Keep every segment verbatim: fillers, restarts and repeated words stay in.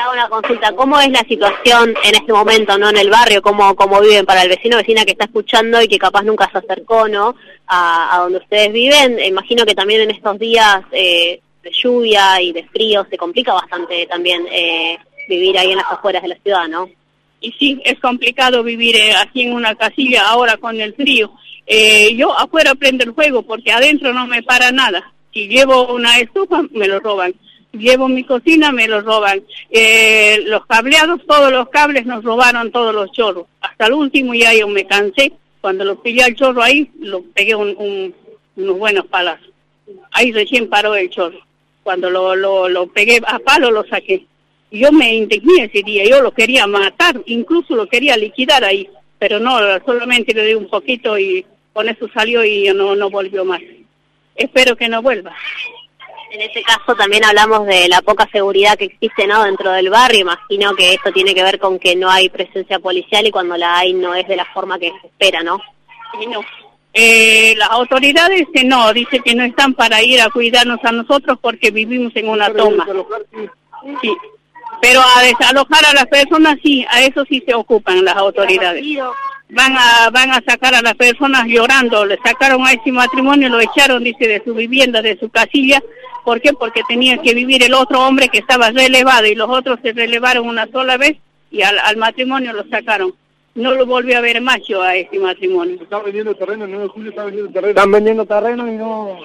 hago una consulta. ¿Cómo es la situación en este momento, no, en el barrio? ¿Cómo, cómo viven para el vecino o vecina que está escuchando y que capaz nunca se acercó, ¿no?, a, a donde ustedes viven? Imagino que también en estos días eh, de lluvia y de frío se complica bastante también eh, vivir ahí en las afueras de la ciudad, ¿no? Y sí, es complicado vivir eh, aquí en una casilla ahora con el frío. Eh, yo afuera prendo el fuego porque adentro no me para nada. Si llevo una estufa, me lo roban. Llevo mi cocina, me lo roban. Eh, los cableados, todos los cables nos robaron todos los chorros. Hasta el último ya yo me cansé. Cuando lo pillé al chorro ahí, lo pegué un, un, unos buenos palazos. Ahí recién paró el chorro. Cuando lo, lo, lo pegué a palo, lo saqué. Yo me indigné ese día, yo lo quería matar, incluso lo quería liquidar ahí. Pero no, solamente le di un poquito y con eso salió y no, no volvió más. Espero que no vuelva. En ese caso también hablamos de la poca seguridad que existe, ¿no?, dentro del barrio. Imagino que esto tiene que ver con que no hay presencia policial y cuando la hay no es de la forma que se espera, ¿no? Sí, no. Eh, las autoridades eh, no, dicen que no están para ir a cuidarnos a nosotros porque vivimos en una toma. Sí. Pero a desalojar a las personas sí, a eso sí se ocupan las autoridades. Van a van a sacar a las personas llorando, le sacaron a ese matrimonio, lo echaron, dice, de su vivienda, de su casilla. ¿Por qué? Porque tenía que vivir el otro hombre que estaba relevado y los otros se relevaron una sola vez y al, al matrimonio lo sacaron. No lo volvió a ver más yo a ese matrimonio. Están vendiendo terreno, el nueve de julio está vendiendo terreno. Están vendiendo terreno y no...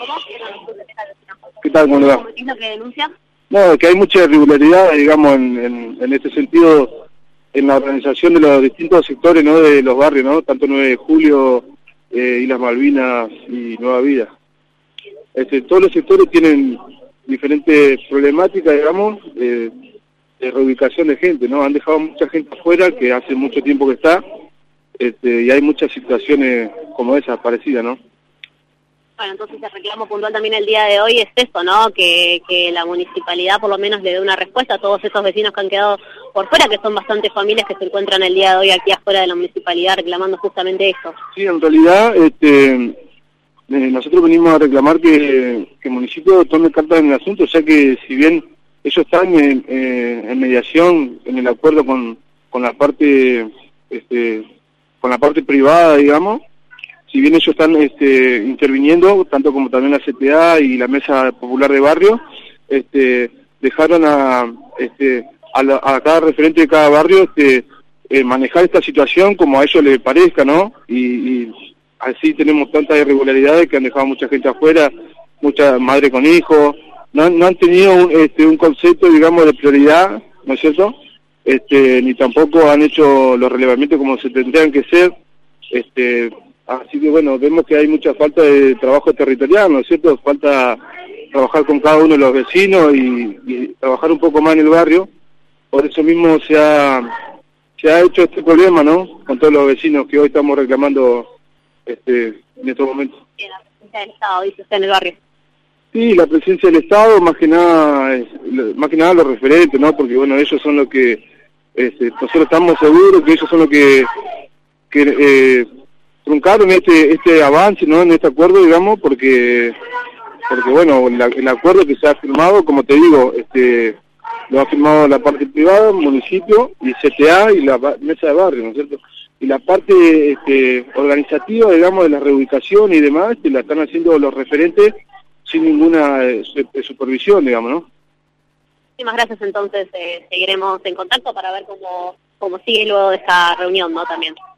¿Qué tal, cómo le va? ¿Es lo que denuncia? No, que hay mucha irregularidad, digamos, en, en, en este sentido, en la organización de los distintos sectores, ¿no?, de los barrios, ¿no?, tanto nueve de julio, eh, Islas Malvinas y Nueva Vida. Este, todos los sectores tienen diferentes problemáticas, digamos, eh, de reubicación de gente, ¿no? Han dejado mucha gente afuera, que hace mucho tiempo que está, este, y hay muchas situaciones como esas, parecidas, ¿no? Bueno, entonces el reclamo puntual también el día de hoy es esto, ¿no?, que, que la municipalidad por lo menos le dé una respuesta a todos esos vecinos que han quedado por fuera, que son bastantes familias que se encuentran el día de hoy aquí afuera de la municipalidad reclamando justamente eso. Sí, en realidad, este, eh, nosotros venimos a reclamar que, que el municipio tome cartas en el asunto, ya que si bien ellos están en, en, en mediación, en el acuerdo con, con la parte, este, con la parte privada, digamos, si bien ellos están este, interviniendo, tanto como también la C T A y la Mesa Popular de Barrio, este, dejaron a, este, a, la, a cada referente de cada barrio este, eh, manejar esta situación como a ellos les parezca, ¿no? Y, y así tenemos tantas irregularidades que han dejado mucha gente afuera, mucha madre con hijos, no, no han tenido un, este, un concepto, digamos, de prioridad, ¿no es cierto? Este, ni tampoco han hecho los relevamientos como se tendrían que ser, este... Así que bueno, vemos que hay mucha falta de trabajo territorial, ¿no es cierto? Falta trabajar con cada uno de los vecinos y, y trabajar un poco más en el barrio. Por eso mismo se ha, se ha hecho este problema, ¿no?, con todos los vecinos que hoy estamos reclamando este, en estos momentos. Y la presencia del Estado, dice usted, en el barrio. Sí, la presencia del Estado, más que nada, más que nada los referentes, ¿no? Porque bueno, ellos son los que, este, nosotros estamos seguros que ellos son los que... que eh, truncaron este este avance, ¿no?, en este acuerdo, digamos, porque porque bueno, el, el acuerdo que se ha firmado, como te digo, este lo ha firmado la parte privada, el municipio, y C T A y la mesa de barrio, ¿no es cierto? Y la parte este, organizativa, digamos, de la reubicación y demás, que la están haciendo los referentes sin ninguna eh, supervisión, digamos, ¿no? Muchísimas gracias, entonces eh, seguiremos en contacto para ver cómo, cómo sigue luego de esta reunión, ¿no?, también.